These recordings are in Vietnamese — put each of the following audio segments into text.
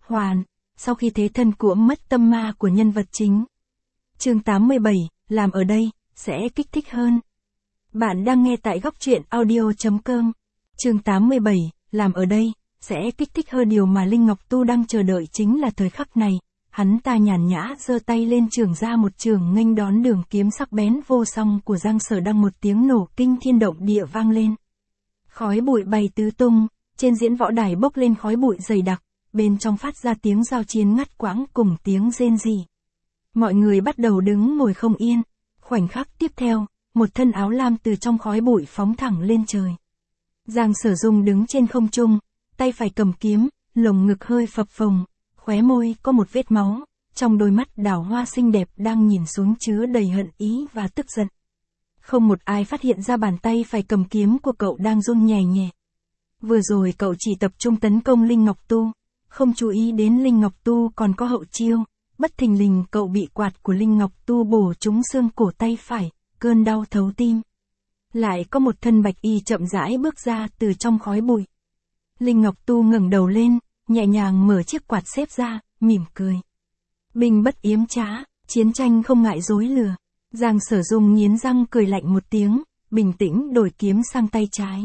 hoàn, sau khi thế thân của mất tâm ma của nhân vật chính. Chương 87, làm ở đây, sẽ kích thích hơn. Bạn đang nghe tại góc truyện audio.com. Chương 87, làm ở đây, sẽ kích thích hơn. Điều mà Linh Ngọc Tu đang chờ đợi chính là thời khắc này. Hắn ta nhàn nhã giơ tay lên chưởng ra một chưởng nghênh đón đường kiếm sắc bén vô song của Giang Sở Đăng. Một tiếng nổ kinh thiên động địa vang lên. Khói bụi bay tứ tung, trên diễn võ đài bốc lên khói bụi dày đặc, bên trong phát ra tiếng giao chiến ngắt quãng cùng tiếng rên rỉ. Mọi người bắt đầu đứng ngồi không yên. Khoảnh khắc tiếp theo, một thân áo lam từ trong khói bụi phóng thẳng lên trời. Giang Sở Dung đứng trên không trung, tay phải cầm kiếm, lồng ngực hơi phập phồng, khóe môi có một vết máu, trong đôi mắt đào hoa xinh đẹp đang nhìn xuống chứa đầy hận ý và tức giận. Không một ai phát hiện ra bàn tay phải cầm kiếm của cậu đang run nhẹ nhẹ. Vừa rồi cậu chỉ tập trung tấn công Linh Ngọc Tu, không chú ý đến Linh Ngọc Tu còn có hậu chiêu, bất thình lình cậu bị quạt của Linh Ngọc Tu bổ trúng xương cổ tay phải, cơn đau thấu tim. Lại có một thân bạch y chậm rãi bước ra từ trong khói bụi. Linh Ngọc Tu ngẩng đầu lên, nhẹ nhàng mở chiếc quạt xếp ra, mỉm cười. Binh bất yếm trá, chiến tranh không ngại dối lừa. Giang Sở Dung nghiến răng cười lạnh một tiếng, bình tĩnh đổi kiếm sang tay trái.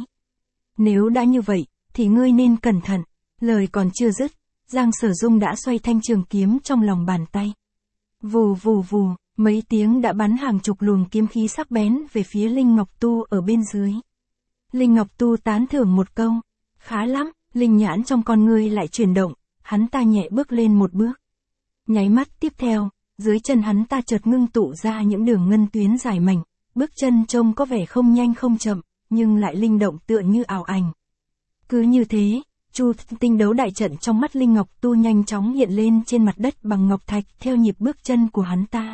Nếu đã như vậy, thì ngươi nên cẩn thận. Lời còn chưa dứt, Giang Sở Dung đã xoay thanh trường kiếm trong lòng bàn tay. Vù vù vù, mấy tiếng đã bắn hàng chục luồng kiếm khí sắc bén về phía Linh Ngọc Tu ở bên dưới. Linh Ngọc Tu tán thưởng một câu, khá lắm. Linh nhãn trong con ngươi lại chuyển động, hắn ta nhẹ bước lên một bước. Nháy mắt tiếp theo, dưới chân hắn ta chợt ngưng tụ ra những đường ngân tuyến dài mảnh, bước chân trông có vẻ không nhanh không chậm, nhưng lại linh động tựa như ảo ảnh. Cứ như thế, Chu Tinh đấu đại trận trong mắt Linh Ngọc Tu nhanh chóng hiện lên trên mặt đất bằng ngọc thạch theo nhịp bước chân của hắn ta.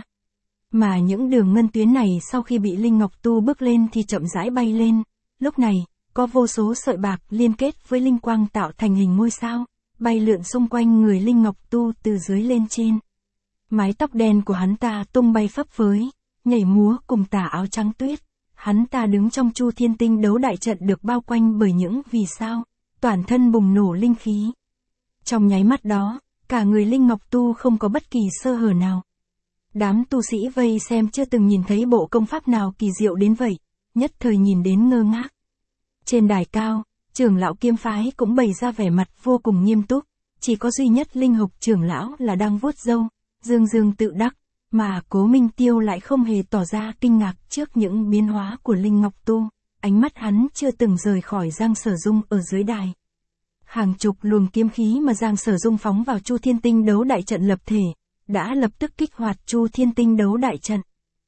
Mà những đường ngân tuyến này sau khi bị Linh Ngọc Tu bước lên thì chậm rãi bay lên, lúc này, có vô số sợi bạc liên kết với linh quang tạo thành hình ngôi sao, bay lượn xung quanh người Linh Ngọc Tu từ dưới lên trên. Mái tóc đen của hắn ta tung bay phấp phới, nhảy múa cùng tà áo trắng tuyết. Hắn ta đứng trong Chu Thiên Tinh đấu đại trận được bao quanh bởi những vì sao, toàn thân bùng nổ linh khí. Trong nháy mắt đó, cả người Linh Ngọc Tu không có bất kỳ sơ hở nào. Đám tu sĩ vây xem chưa từng nhìn thấy bộ công pháp nào kỳ diệu đến vậy, nhất thời nhìn đến ngơ ngác. Trên đài cao, trưởng lão kiếm phái cũng bày ra vẻ mặt vô cùng nghiêm túc, chỉ có duy nhất Linh Hục trưởng lão là đang vuốt râu, dương dương tự đắc, mà Cố Minh Tiêu lại không hề tỏ ra kinh ngạc trước những biến hóa của Linh Ngọc Tu, ánh mắt hắn chưa từng rời khỏi Giang Sở Dung ở dưới đài. Hàng chục luồng kiếm khí mà Giang Sở Dung phóng vào Chu Thiên Tinh đấu đại trận lập thể, đã lập tức kích hoạt Chu Thiên Tinh đấu đại trận.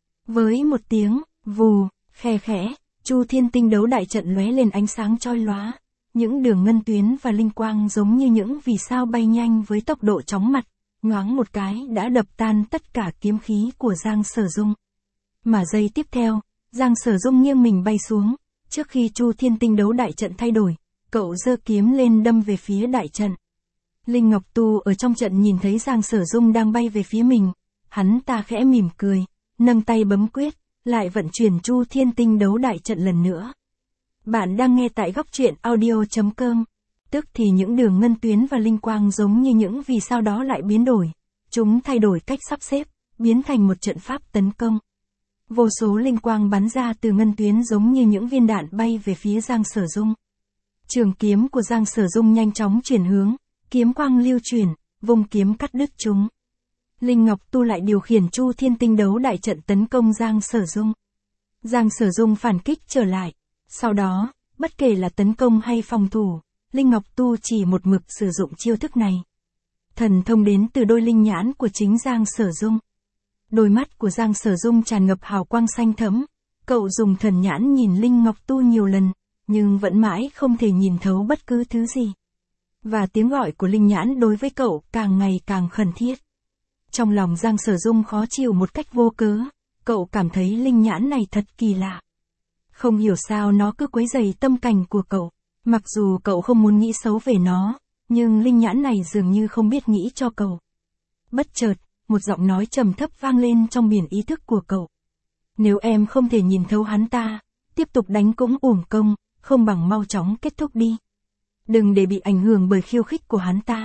Với một tiếng vù, khe khẽ, Chu Thiên Tinh đấu đại trận lóe lên ánh sáng chói lóa, những đường ngân tuyến và linh quang giống như những vì sao bay nhanh với tốc độ chóng mặt, nhoáng một cái đã đập tan tất cả kiếm khí của Giang Sở Dung. Mà giây tiếp theo, Giang Sở Dung nghiêng mình bay xuống, trước khi Chu Thiên Tinh đấu đại trận thay đổi, cậu giơ kiếm lên đâm về phía đại trận. Linh Ngọc Tu ở trong trận nhìn thấy Giang Sở Dung đang bay về phía mình, hắn ta khẽ mỉm cười, nâng tay bấm quyết, lại vận chuyển Chu Thiên Tinh đấu đại trận lần nữa. Bạn đang nghe tại góc truyện audio.com. Tức thì những đường ngân tuyến và linh quang giống như những vì sao đó lại biến đổi. Chúng thay đổi cách sắp xếp, biến thành một trận pháp tấn công. Vô số linh quang bắn ra từ ngân tuyến giống như những viên đạn bay về phía Giang Sở Dung. Trường kiếm của Giang Sở Dung nhanh chóng chuyển hướng, kiếm quang lưu chuyển, vung kiếm cắt đứt chúng. Linh Ngọc Tu lại điều khiển Chu Thiên Tinh đấu đại trận tấn công Giang Sở Dung. Giang Sở Dung phản kích trở lại. Sau đó, bất kể là tấn công hay phòng thủ, Linh Ngọc Tu chỉ một mực sử dụng chiêu thức này. Thần thông đến từ đôi linh nhãn của chính Giang Sở Dung. Đôi mắt của Giang Sở Dung tràn ngập hào quang xanh thẫm. Cậu dùng thần nhãn nhìn Linh Ngọc Tu nhiều lần, nhưng vẫn mãi không thể nhìn thấu bất cứ thứ gì. Và tiếng gọi của linh nhãn đối với cậu càng ngày càng khẩn thiết. Trong lòng Giang Sở Dung khó chịu một cách vô cớ, cậu cảm thấy linh nhãn này thật kỳ lạ. Không hiểu sao nó cứ quấy rầy tâm cảnh của cậu, mặc dù cậu không muốn nghĩ xấu về nó, nhưng linh nhãn này dường như không biết nghĩ cho cậu. Bất chợt, một giọng nói trầm thấp vang lên trong biển ý thức của cậu. Nếu em không thể nhìn thấu hắn ta, tiếp tục đánh cũng uổng công, không bằng mau chóng kết thúc đi. Đừng để bị ảnh hưởng bởi khiêu khích của hắn ta.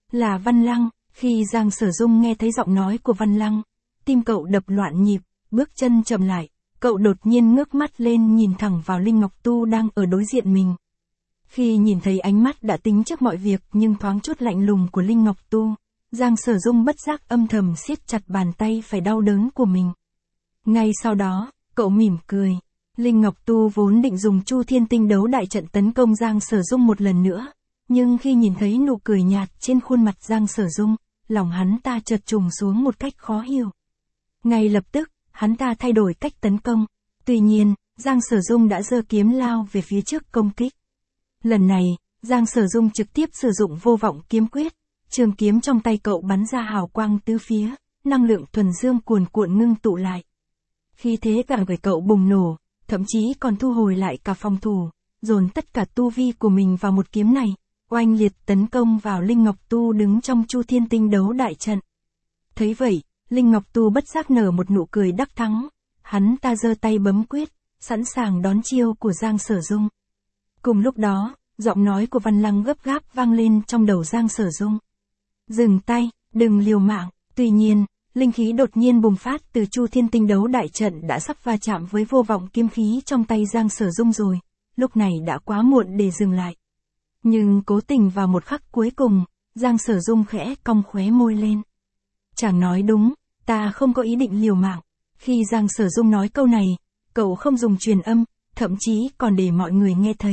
Là Văn Lăng. Khi Giang Sở Dung nghe thấy giọng nói của Văn Lăng, tim cậu đập loạn nhịp, bước chân chậm lại, cậu đột nhiên ngước mắt lên nhìn thẳng vào Linh Ngọc Tu đang ở đối diện mình. Khi nhìn thấy ánh mắt đã tính trước mọi việc nhưng thoáng chút lạnh lùng của Linh Ngọc Tu, Giang Sở Dung bất giác âm thầm siết chặt bàn tay phải đau đớn của mình. Ngay sau đó, cậu mỉm cười. Linh Ngọc Tu vốn định dùng Chu Thiên Tinh Đấu Đại Trận tấn công Giang Sở Dung một lần nữa, nhưng khi nhìn thấy nụ cười nhạt trên khuôn mặt Giang Sở Dung, lòng hắn ta chợt trùng xuống một cách khó hiểu. Ngay lập tức, hắn ta thay đổi cách tấn công. Tuy nhiên, Giang Sở Dung đã giơ kiếm lao về phía trước công kích. Lần này, Giang Sở Dung trực tiếp sử dụng Vô Vọng Kiếm Quyết. Trường kiếm trong tay cậu bắn ra hào quang tứ phía, năng lượng thuần dương cuồn cuộn ngưng tụ lại. Khi thế cả người cậu bùng nổ, thậm chí còn thu hồi lại cả phòng thủ, dồn tất cả tu vi của mình vào một kiếm này, oanh liệt tấn công vào Linh Ngọc Tu đứng trong Chu Thiên Tinh Đấu Đại Trận. Thấy vậy, Linh Ngọc Tu bất giác nở một nụ cười đắc thắng, hắn ta giơ tay bấm quyết, sẵn sàng đón chiêu của Giang Sở Dung. Cùng lúc đó, giọng nói của Văn Lăng gấp gáp vang lên trong đầu Giang Sở Dung. Dừng tay, đừng liều mạng. Tuy nhiên, linh khí đột nhiên bùng phát từ Chu Thiên Tinh Đấu Đại Trận đã sắp va chạm với Vô Vọng Kiếm khí trong tay Giang Sở Dung rồi, lúc này đã quá muộn để dừng lại. Nhưng cố tình vào một khắc cuối cùng, Giang Sở Dung khẽ cong khóe môi lên. Chàng nói đúng, ta không có ý định liều mạng. Khi Giang Sở Dung nói câu này, cậu không dùng truyền âm, thậm chí còn để mọi người nghe thấy.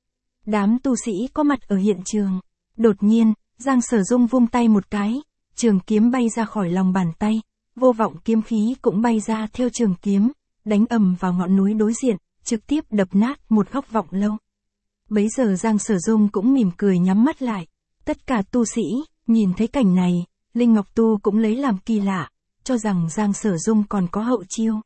Đám tu sĩ có mặt ở hiện trường. Đột nhiên, Giang Sở Dung vung tay một cái, trường kiếm bay ra khỏi lòng bàn tay, Vô Vọng Kiếm khí cũng bay ra theo trường kiếm, đánh ầm vào ngọn núi đối diện, trực tiếp đập nát một góc vọng lâu. Bấy giờ Giang Sở Dung cũng mỉm cười nhắm mắt lại. Tất cả tu sĩ, nhìn thấy cảnh này, Linh Ngọc Tu cũng lấy làm kỳ lạ, cho rằng Giang Sở Dung còn có hậu chiêu.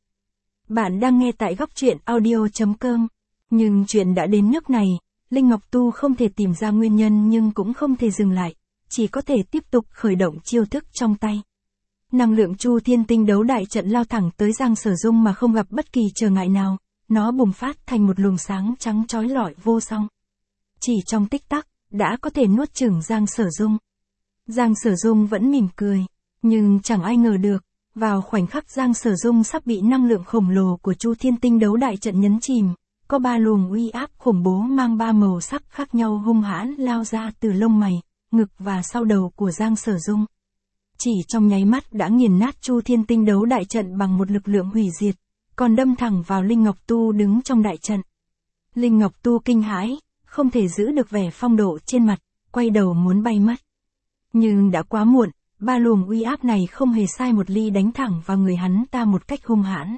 Bạn đang nghe tại góc truyện audio.com. Nhưng chuyện đã đến nước này, Linh Ngọc Tu không thể tìm ra nguyên nhân nhưng cũng không thể dừng lại, chỉ có thể tiếp tục khởi động chiêu thức trong tay. Năng lượng Chu Thiên Tinh Đấu Đại Trận lao thẳng tới Giang Sở Dung mà không gặp bất kỳ trở ngại nào, nó bùng phát thành một luồng sáng trắng chói lọi vô song. Chỉ trong tích tắc, đã có thể nuốt chửng Giang Sở Dung. Giang Sở Dung vẫn mỉm cười, nhưng chẳng ai ngờ được, vào khoảnh khắc Giang Sở Dung sắp bị năng lượng khổng lồ của Chu Thiên Tinh Đấu Đại Trận nhấn chìm, có ba luồng uy áp khủng bố mang ba màu sắc khác nhau hung hãn lao ra từ lông mày, ngực và sau đầu của Giang Sở Dung. Chỉ trong nháy mắt đã nghiền nát Chu Thiên Tinh Đấu Đại Trận bằng một lực lượng hủy diệt, còn đâm thẳng vào Linh Ngọc Tu đứng trong đại trận. Linh Ngọc Tu kinh hãi, không thể giữ được vẻ phong độ trên mặt, quay đầu muốn bay mất. Nhưng đã quá muộn, ba luồng uy áp này không hề sai một ly đánh thẳng vào người hắn ta một cách hung hãn.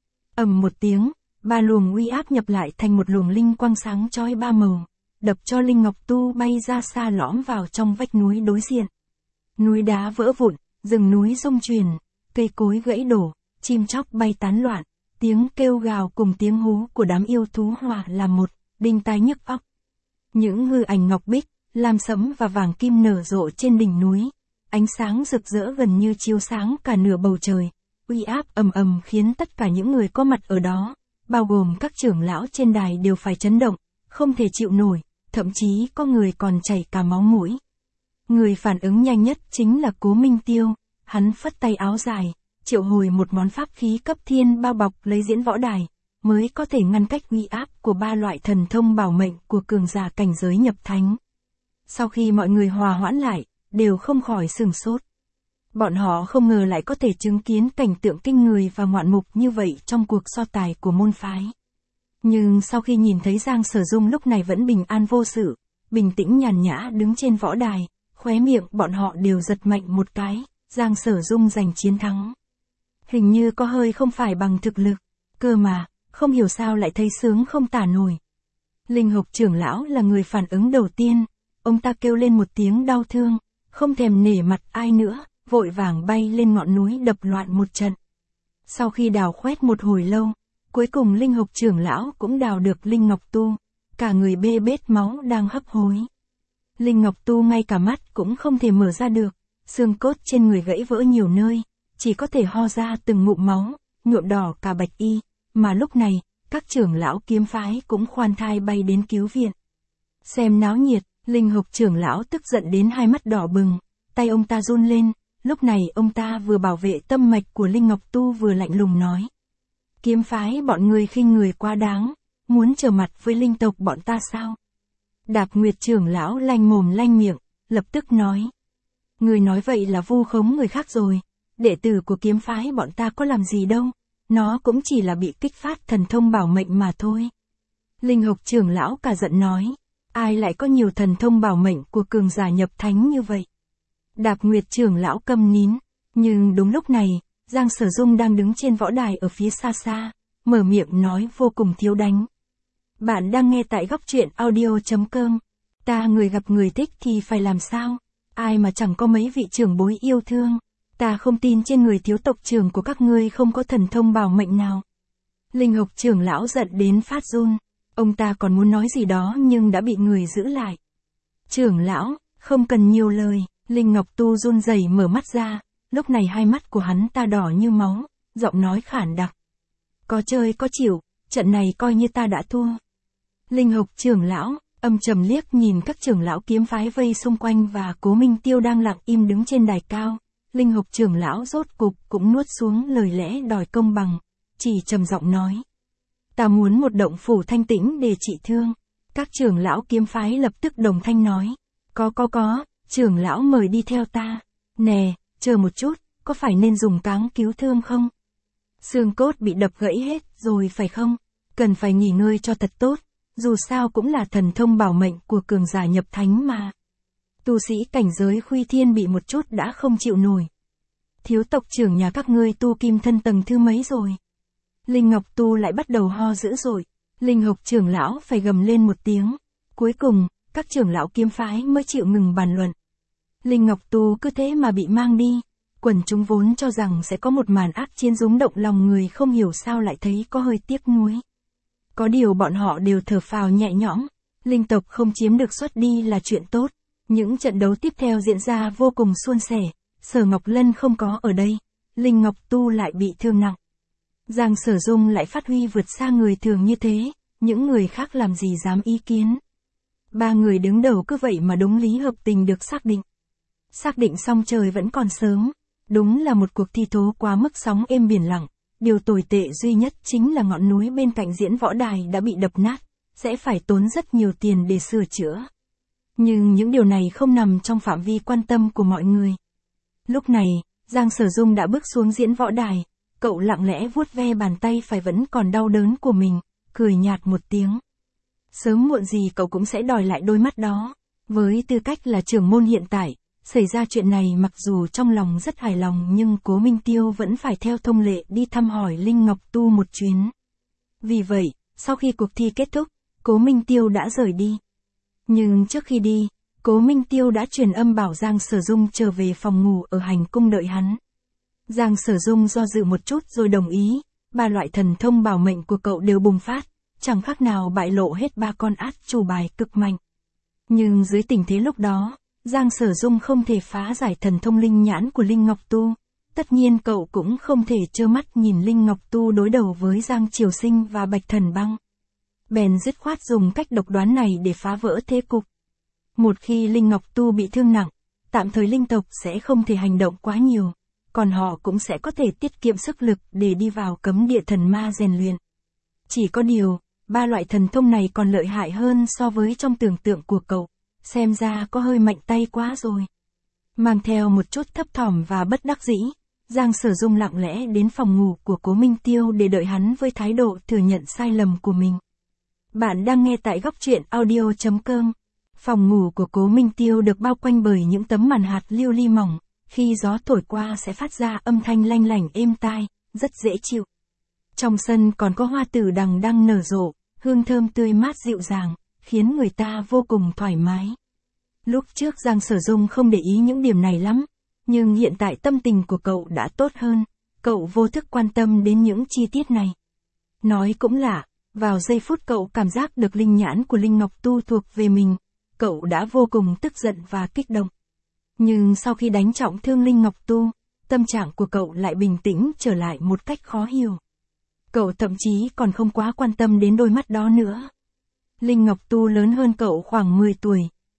Ầm một tiếng, ba luồng uy áp nhập lại thành một luồng linh quang sáng chói ba màu, đập cho Linh Ngọc Tu bay ra xa lõm vào trong vách núi đối diện. Núi đá vỡ vụn, rừng núi rung chuyển, cây cối gãy đổ, chim chóc bay tán loạn, tiếng kêu gào cùng tiếng hú của đám yêu thú hòa làm một, đinh tai nhức óc. Những hư ảnh ngọc bích, lam sẫm và vàng kim nở rộ trên đỉnh núi, ánh sáng rực rỡ gần như chiếu sáng cả nửa bầu trời, uy áp ầm ầm khiến tất cả những người có mặt ở đó, bao gồm các trưởng lão trên đài đều phải chấn động, không thể chịu nổi, thậm chí có người còn chảy cả máu mũi. Người phản ứng nhanh nhất chính là Cố Minh Tiêu, hắn phất tay áo dài, triệu hồi một món pháp khí cấp thiên bao bọc lấy diễn võ đài, mới có thể ngăn cách uy áp của ba loại thần thông bảo mệnh của cường giả cảnh giới nhập thánh. Sau khi mọi người hòa hoãn lại, đều không khỏi sửng sốt. Bọn họ không ngờ lại có thể chứng kiến cảnh tượng kinh người và ngoạn mục như vậy trong cuộc so tài của môn phái. Nhưng sau khi nhìn thấy Giang Sở Dung lúc này vẫn bình an vô sự, bình tĩnh nhàn nhã đứng trên võ đài, khóe miệng bọn họ đều giật mạnh một cái, Giang Sở Dung giành chiến thắng. Hình như có hơi không phải bằng thực lực, cơ mà, không hiểu sao lại thấy sướng không tả nổi. Linh Hộc trưởng lão là người phản ứng đầu tiên, ông ta kêu lên một tiếng đau thương, không thèm nể mặt ai nữa, vội vàng bay lên ngọn núi đập loạn một trận. Sau khi đào khoét một hồi lâu, cuối cùng Linh Hộc trưởng lão cũng đào được Linh Ngọc Tu, cả người bê bết máu đang hấp hối. Linh Ngọc Tu ngay cả mắt cũng không thể mở ra được, xương cốt trên người gãy vỡ nhiều nơi, chỉ có thể ho ra từng ngụm máu, nhuộm đỏ cả bạch y, mà lúc này, các trưởng lão kiếm phái cũng khoan thai bay đến cứu viện. Xem náo nhiệt, Linh Hộc trưởng lão tức giận đến hai mắt đỏ bừng, tay ông ta run lên, lúc này ông ta vừa bảo vệ tâm mạch của Linh Ngọc Tu vừa lạnh lùng nói. Kiếm phái bọn người khinh người quá đáng, muốn trở mặt với linh tộc bọn ta sao? Đạp Nguyệt trưởng lão lanh mồm lanh miệng, lập tức nói. Người nói vậy là vu khống người khác rồi, đệ tử của kiếm phái bọn ta có làm gì đâu, nó cũng chỉ là bị kích phát thần thông bảo mệnh mà thôi. Linh Hộc trưởng lão cả giận nói, ai lại có nhiều thần thông bảo mệnh của cường giả nhập thánh như vậy? Đạp Nguyệt trưởng lão câm nín, nhưng đúng lúc này, Giang Sở Dung đang đứng trên võ đài ở phía xa xa, mở miệng nói vô cùng thiếu đánh. Bạn đang nghe tại góc truyện audio.com. Ta người gặp người thích thì phải làm sao? Ai mà chẳng có mấy vị trưởng bối yêu thương. Ta không tin trên người thiếu tộc trưởng của các ngươi không có thần thông bảo mệnh nào. Linh Hộc trưởng lão giận đến phát run. Ông ta còn muốn nói gì đó nhưng đã bị người giữ lại. Trưởng lão, không cần nhiều lời. Linh Ngọc Tu run rẩy mở mắt ra. Lúc này hai mắt của hắn ta đỏ như máu, giọng nói khản đặc. Có chơi có chịu, trận này coi như ta đã thua. Linh Hộc trưởng lão, âm trầm liếc nhìn các trưởng lão kiếm phái vây xung quanh và Cố Minh Tiêu đang lặng im đứng trên đài cao. Linh Hộc trưởng lão rốt cục cũng nuốt xuống lời lẽ đòi công bằng, chỉ trầm giọng nói. Ta muốn một động phủ thanh tĩnh để trị thương. Các trưởng lão kiếm phái lập tức đồng thanh nói. Có, trưởng lão mời đi theo ta. Nè, chờ một chút, có phải nên dùng cáng cứu thương không? Xương cốt bị đập gãy hết rồi phải không? Cần phải nghỉ ngơi cho thật tốt, dù sao cũng là thần thông bảo mệnh của cường giả nhập thánh mà. Tu sĩ cảnh giới Khuy Thiên bị một chút đã không chịu nổi. Thiếu tộc trưởng nhà các ngươi tu kim thân tầng thứ mấy rồi? Linh Ngọc Tu lại bắt đầu ho dữ dội. Linh Hộc trưởng lão phải gầm lên một tiếng. Cuối cùng, các trưởng lão kiếm phái mới chịu ngừng bàn luận. Linh Ngọc Tu cứ thế mà bị mang đi. Quần chúng vốn cho rằng sẽ có một màn ác chiến rúng động lòng người, không hiểu sao lại thấy có hơi tiếc nuối. Có điều bọn họ đều thở phào nhẹ nhõm. Linh tộc không chiếm được xuất đi là chuyện tốt. Những trận đấu tiếp theo diễn ra vô cùng suôn sẻ. Sở Ngọc Lân không có ở đây. Linh Ngọc Tu lại bị thương nặng. Giang Sở Dung lại phát huy vượt xa người thường như thế. Những người khác làm gì dám ý kiến. Ba người đứng đầu cứ vậy mà đúng lý hợp tình được xác định. Xác định xong trời vẫn còn sớm. Đúng là một cuộc thi thố quá mức sóng êm biển lặng. Điều tồi tệ duy nhất chính là ngọn núi bên cạnh diễn võ đài đã bị đập nát. Sẽ phải tốn rất nhiều tiền để sửa chữa. Nhưng những điều này không nằm trong phạm vi quan tâm của mọi người. Lúc này, Giang Sở Dung đã bước xuống diễn võ đài. Cậu lặng lẽ vuốt ve bàn tay phải vẫn còn đau đớn của mình, cười nhạt một tiếng. Sớm muộn gì cậu cũng sẽ đòi lại đôi mắt đó. Với tư cách là trưởng môn hiện tại, xảy ra chuyện này mặc dù trong lòng rất hài lòng nhưng Cố Minh Tiêu vẫn phải theo thông lệ đi thăm hỏi Linh Ngọc Tu một chuyến. Vì vậy, sau khi cuộc thi kết thúc, Cố Minh Tiêu đã rời đi. Nhưng trước khi đi, Cố Minh Tiêu đã truyền âm bảo Giang Sở Dung trở về phòng ngủ ở hành cung đợi hắn. Giang Sở Dung do dự một chút rồi đồng ý, ba loại thần thông bảo mệnh của cậu đều bùng phát, chẳng khác nào bại lộ hết ba con át chủ bài cực mạnh. Nhưng dưới tình thế lúc đó, Giang Sở Dung không thể phá giải thần thông linh nhãn của Linh Ngọc Tu, tất nhiên cậu cũng không thể trơ mắt nhìn Linh Ngọc Tu đối đầu với Giang Triều Sinh và Bạch Thần Băng. Bèn dứt khoát dùng cách độc đoán này để phá vỡ thế cục. Một khi Linh Ngọc Tu bị thương nặng, tạm thời linh tộc sẽ không thể hành động quá nhiều, còn họ cũng sẽ có thể tiết kiệm sức lực để đi vào cấm địa thần ma rèn luyện. Chỉ có điều, ba loại thần thông này còn lợi hại hơn so với trong tưởng tượng của cậu, xem ra có hơi mạnh tay quá rồi. Mang theo một chút thấp thỏm và bất đắc dĩ, Giang Sở Dung lặng lẽ đến phòng ngủ của Cố Minh Tiêu để đợi hắn với thái độ thừa nhận sai lầm của mình. Bạn đang nghe tại góc truyện audio.com. Phòng ngủ của Cố Minh Tiêu được bao quanh bởi những tấm màn hạt lưu ly mỏng, khi gió thổi qua sẽ phát ra âm thanh lanh lảnh êm tai, rất dễ chịu. Trong sân còn có hoa tử đằng đang nở rộ, hương thơm tươi mát dịu dàng, khiến người ta vô cùng thoải mái. Lúc trước Giang Sở Dung không để ý những điểm này lắm, nhưng hiện tại tâm tình của cậu đã tốt hơn, cậu vô thức quan tâm đến những chi tiết này. Nói cũng lạ, vào giây phút cậu cảm giác được linh nhãn của Linh Ngọc Tu thuộc về mình, cậu đã vô cùng tức giận và kích động. Nhưng sau khi đánh trọng thương Linh Ngọc Tu, tâm trạng của cậu lại bình tĩnh trở lại một cách khó hiểu. Cậu thậm chí còn không quá quan tâm đến đôi mắt đó nữa. Linh Ngọc Tu lớn hơn cậu khoảng 10 tuổi,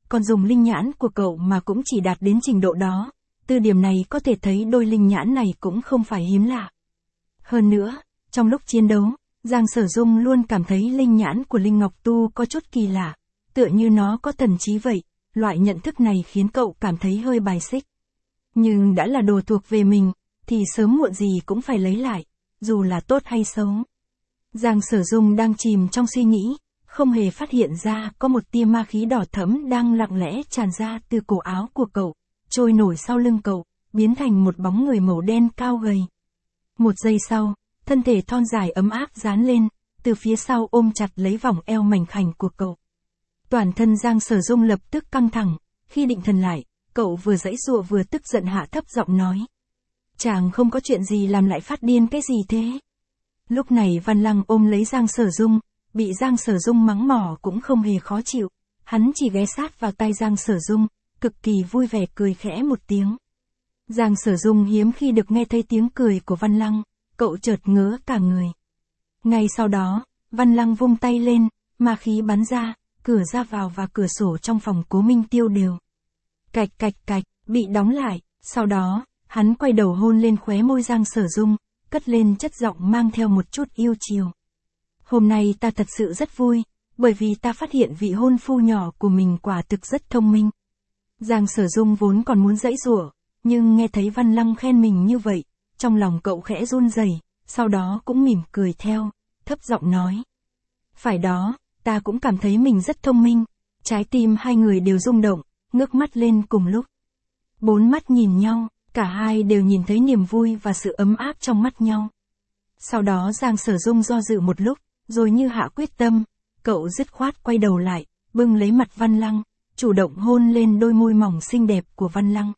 còn dùng linh nhãn của cậu mà cũng chỉ đạt đến trình độ đó. Từ điểm này có thể thấy đôi linh nhãn này cũng không phải hiếm lạ. Hơn nữa, trong lúc chiến đấu, Giang Sở Dung luôn cảm thấy linh nhãn của Linh Ngọc Tu có chút kỳ lạ, tựa như nó có thần trí vậy. Loại nhận thức này khiến cậu cảm thấy hơi bài xích. Nhưng đã là đồ thuộc về mình, thì sớm muộn gì cũng phải lấy lại, dù là tốt hay xấu. Giang Sở Dung đang chìm trong suy nghĩ, không hề phát hiện ra có một tia ma khí đỏ thẫm đang lặng lẽ tràn ra từ cổ áo của cậu, trôi nổi sau lưng cậu, biến thành một bóng người màu đen cao gầy. Một giây sau, thân thể thon dài ấm áp dán lên, từ phía sau ôm chặt lấy vòng eo mảnh khảnh của cậu. Toàn thân Giang Sở Dung lập tức căng thẳng, khi định thần lại, cậu vừa giãy giụa vừa tức giận hạ thấp giọng nói. Chàng không có chuyện gì làm lại phát điên cái gì thế? Lúc này Văn Lăng ôm lấy Giang Sở Dung, bị Giang Sở Dung mắng mỏ cũng không hề khó chịu, hắn chỉ ghé sát vào tai Giang Sở Dung, cực kỳ vui vẻ cười khẽ một tiếng. Giang Sở Dung hiếm khi được nghe thấy tiếng cười của Văn Lăng, cậu chợt ngớ cả người. Ngay sau đó, Văn Lăng vung tay lên, ma khí bắn ra, cửa ra vào và cửa sổ trong phòng Cố Minh Tiêu đều cạch cạch cạch, bị đóng lại, sau đó, hắn quay đầu hôn lên khóe môi Giang Sở Dung, cất lên chất giọng mang theo một chút yêu chiều. Hôm nay ta thật sự rất vui, bởi vì ta phát hiện vị hôn phu nhỏ của mình quả thực rất thông minh. Giang Sở Dung vốn còn muốn giãy giụa, nhưng nghe thấy Văn Lăng khen mình như vậy, trong lòng cậu khẽ run rẩy, sau đó cũng mỉm cười theo, thấp giọng nói. Phải đó, ta cũng cảm thấy mình rất thông minh. Trái tim hai người đều rung động, ngước mắt lên cùng lúc. Bốn mắt nhìn nhau, cả hai đều nhìn thấy niềm vui và sự ấm áp trong mắt nhau. Sau đó Giang Sở Dung do dự một lúc, rồi như hạ quyết tâm, cậu dứt khoát quay đầu lại, bưng lấy mặt Văn Lăng, chủ động hôn lên đôi môi mỏng xinh đẹp của Văn Lăng.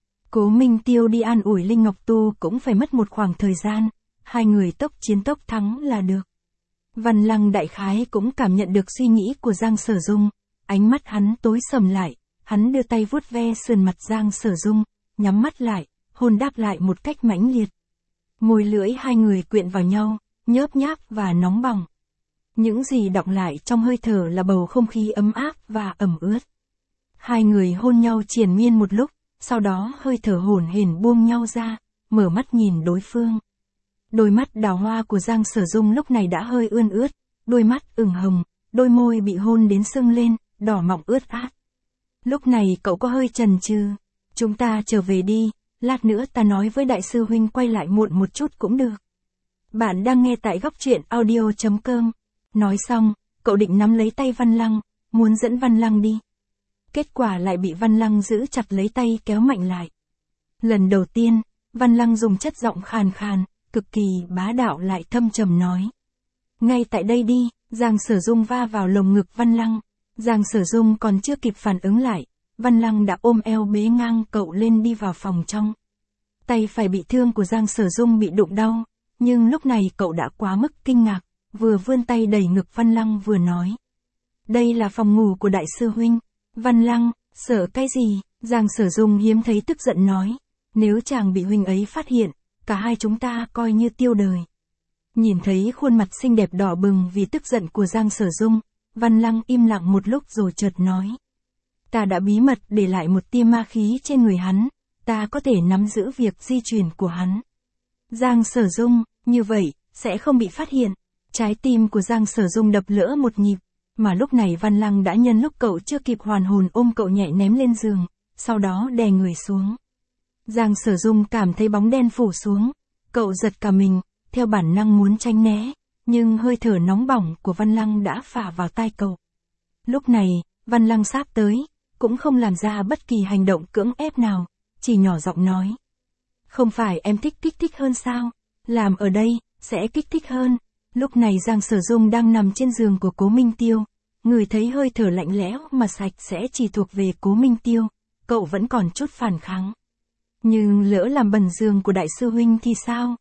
Cố Minh Tiêu đi an ủi Linh Ngọc Tu cũng phải mất một khoảng thời gian, hai người tốc chiến tốc thắng là được. Văn Lăng đại khái cũng cảm nhận được suy nghĩ của Giang Sở Dung, ánh mắt hắn tối sầm lại, hắn đưa tay vuốt ve sườn mặt Giang Sở Dung, nhắm mắt lại, hôn đáp lại một cách mãnh liệt. Môi lưỡi hai người quyện vào nhau, nhớp nháp và nóng bỏng. Những gì đọng lại trong hơi thở là bầu không khí ấm áp và ẩm ướt. Hai người hôn nhau triền miên một lúc, sau đó hơi thở hổn hển buông nhau ra, mở mắt nhìn đối phương. Đôi mắt đào hoa của Giang Sở Dung lúc này đã hơi ươn ướt, đôi mắt ửng hồng, đôi môi bị hôn đến sưng lên, đỏ mọng ướt át. Lúc này cậu có hơi chần chừ. Chúng ta trở về đi, lát nữa ta nói với đại sư huynh quay lại muộn một chút cũng được. Bạn đang nghe tại góc truyện audio.com. Nói xong, cậu định nắm lấy tay Văn Lăng, muốn dẫn Văn Lăng đi. Kết quả lại bị Văn Lăng giữ chặt lấy tay kéo mạnh lại. Lần đầu tiên, Văn Lăng dùng chất giọng khàn khàn, cực kỳ bá đạo lại thâm trầm nói. Ngay tại đây đi, Giang Sở Dung va vào lồng ngực Văn Lăng. Giang Sở Dung còn chưa kịp phản ứng lại, Văn Lăng đã ôm eo bế ngang cậu lên đi vào phòng trong. Tay phải bị thương của Giang Sở Dung bị đụng đau, nhưng lúc này cậu đã quá mức kinh ngạc, vừa vươn tay đẩy ngực Văn Lăng vừa nói. Đây là phòng ngủ của đại sư huynh. Văn Lăng, sợ cái gì? Giang Sở Dung hiếm thấy tức giận nói. Nếu chàng bị huynh ấy phát hiện, cả hai chúng ta coi như tiêu đời. Nhìn thấy khuôn mặt xinh đẹp đỏ bừng vì tức giận của Giang Sở Dung, Văn Lăng im lặng một lúc rồi chợt nói. Ta đã bí mật để lại một tia ma khí trên người hắn, ta có thể nắm giữ việc di chuyển của hắn. Giang Sở Dung, như vậy, sẽ không bị phát hiện. Trái tim của Giang Sở Dung đập lỡ một nhịp, mà lúc này Văn Lăng đã nhân lúc cậu chưa kịp hoàn hồn ôm cậu nhẹ ném lên giường, sau đó đè người xuống. Giang Sở Dung cảm thấy bóng đen phủ xuống, cậu giật cả mình, theo bản năng muốn tránh né, nhưng hơi thở nóng bỏng của Văn Lăng đã phả vào tai cậu. Lúc này, Văn Lăng sáp tới, cũng không làm ra bất kỳ hành động cưỡng ép nào, chỉ nhỏ giọng nói. Không phải em thích kích thích hơn sao? Làm ở đây, sẽ kích thích hơn. Lúc này Giang Sở Dung đang nằm trên giường của Cố Minh Tiêu, người thấy hơi thở lạnh lẽo mà sạch sẽ chỉ thuộc về Cố Minh Tiêu, cậu vẫn còn chút phản kháng. Nhưng lỡ làm bẩn giường của đại sư huynh thì sao?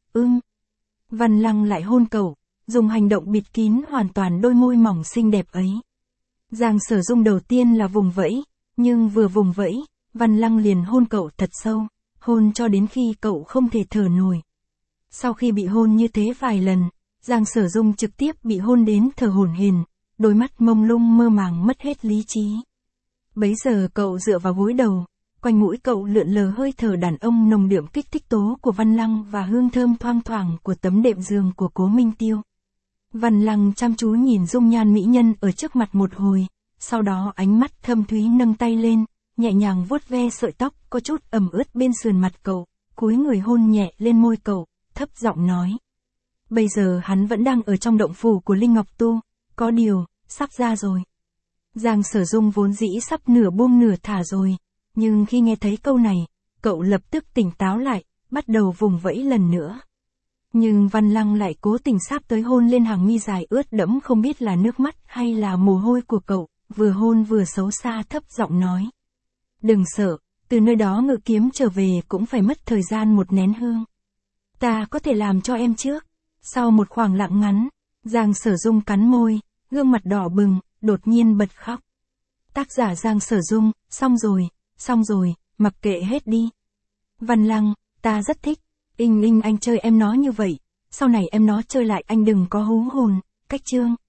Văn Lăng lại hôn cậu, dùng hành động bịt kín hoàn toàn đôi môi mỏng xinh đẹp ấy. Giang Sở Dung đầu tiên là vùng vẫy, nhưng vừa vùng vẫy, Văn Lăng liền hôn cậu thật sâu, hôn cho đến khi cậu không thể thở nổi. Sau khi bị hôn như thế vài lần, Giang Sở Dung trực tiếp bị hôn đến thở hổn hển, đôi mắt mông lung mơ màng mất hết lý trí. Bấy giờ cậu dựa vào gối đầu, quanh mũi cậu lượn lờ hơi thở đàn ông nồng đượm kích thích tố của Văn Lăng và hương thơm thoang thoảng của tấm đệm giường của Cố Minh Tiêu. Văn Lăng chăm chú nhìn dung nhan mỹ nhân ở trước mặt một hồi, sau đó ánh mắt thâm thúy nâng tay lên, nhẹ nhàng vuốt ve sợi tóc có chút ẩm ướt bên sườn mặt cậu, cúi người hôn nhẹ lên môi cậu, thấp giọng nói. Bây giờ hắn vẫn đang ở trong động phủ của Linh Ngọc Tu, có điều, sắp ra rồi. Giang Sở Dung vốn dĩ sắp nửa buông nửa thả rồi, nhưng khi nghe thấy câu này, cậu lập tức tỉnh táo lại, bắt đầu vùng vẫy lần nữa. Nhưng Văn Lăng lại cố tình sáp tới hôn lên hàng mi dài ướt đẫm không biết là nước mắt hay là mồ hôi của cậu, vừa hôn vừa xấu xa thấp giọng nói. Đừng sợ, từ nơi đó ngự kiếm trở về cũng phải mất thời gian một nén hương. Ta có thể làm cho em trước. Sau một khoảng lặng ngắn, Giang Sở Dung cắn môi, gương mặt đỏ bừng, đột nhiên bật khóc. Tác giả Giang Sở Dung, xong rồi, mặc kệ hết đi. Văn Lăng, ta rất thích, anh chơi em nó như vậy, sau này em nó chơi lại anh đừng có hú hồn, cách chương.